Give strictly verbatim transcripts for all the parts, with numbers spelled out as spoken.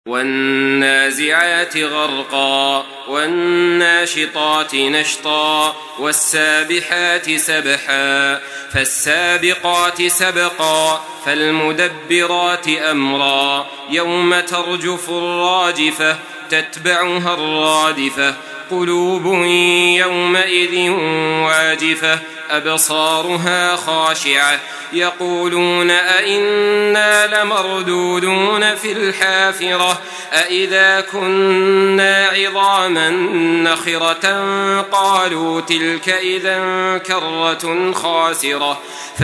والنازعات غرقا والناشطات نشطا والسابحات سبحا فالسابقات سبقا فالمدبرات أمرا يوم ترجف الراجفة تتبعها الرادفة قلوب يومئذ واجفة أبصارها خاشعة يقولون أئنا لمردودون في الحافرة أئذا كنا عظاما نخرة قالوا تلك إذا كرة خاسرة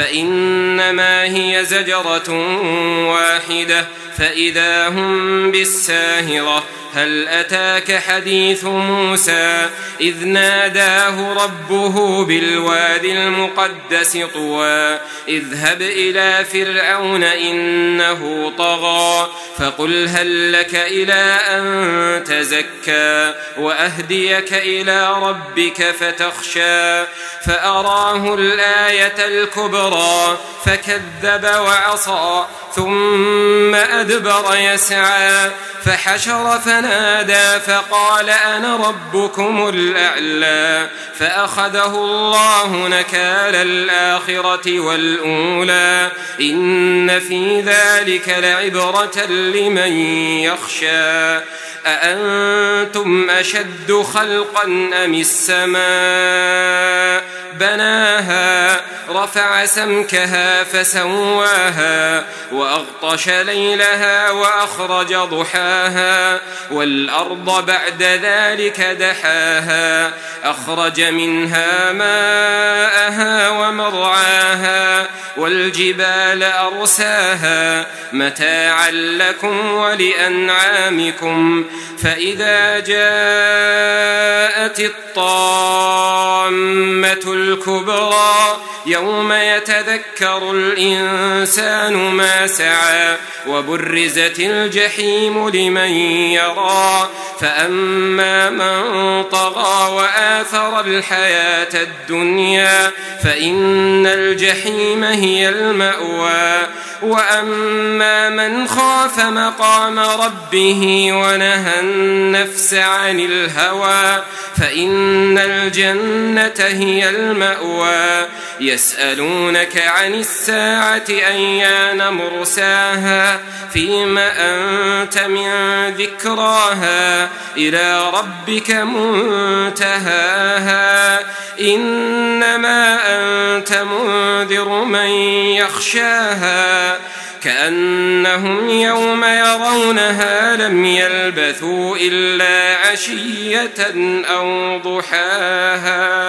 فإنما هي زجرة واحدة فإذا هم بالساهرة هل أتاك حديث موسى إذ ناداه ربه بالوادي المقدس طوى اذهب إلى فرعون إنه طغى فقل هل لك إلى أن تزكى وأهديك إلى ربك فتخشى فأراه الآية الكبرى فكذب وعصى ثم أدبر يسعى فحشر فنادى فقال أنا ربكم الأعلى فأخذه الله نكال الآخرة والأولى إن في ذلك لعبرة لمن يخشى أأنتم أشد خلقا أم السماء بناها رفع سمكها فسواها وأغطش ليلها وأخرج ضحاها والأرض بعد ذلك دحاها أخرج منها ماءها ومرعاها والجبال أرساها متاعا لكم ولأنعامكم فإذا جاءت الطامة الكبرى يوم يتذكر الإنسان ما سعى وبرزت الجحيم لمن يرى فأما من طغى وآثر الحياة الدنيا فإن الجحيم هي المأوى وأما من خاف مقام ربه ونهى النفس عن الهوى فإن الجنة هي المأوى يسألونك عن الساعة أيان مرساها فيم أنت من ذكراها إلى ربك منتهاها إنما أنت منذر من يخشاها كأنهم يوم يرونها لم يلبثوا إلا عشية أو ضحاها.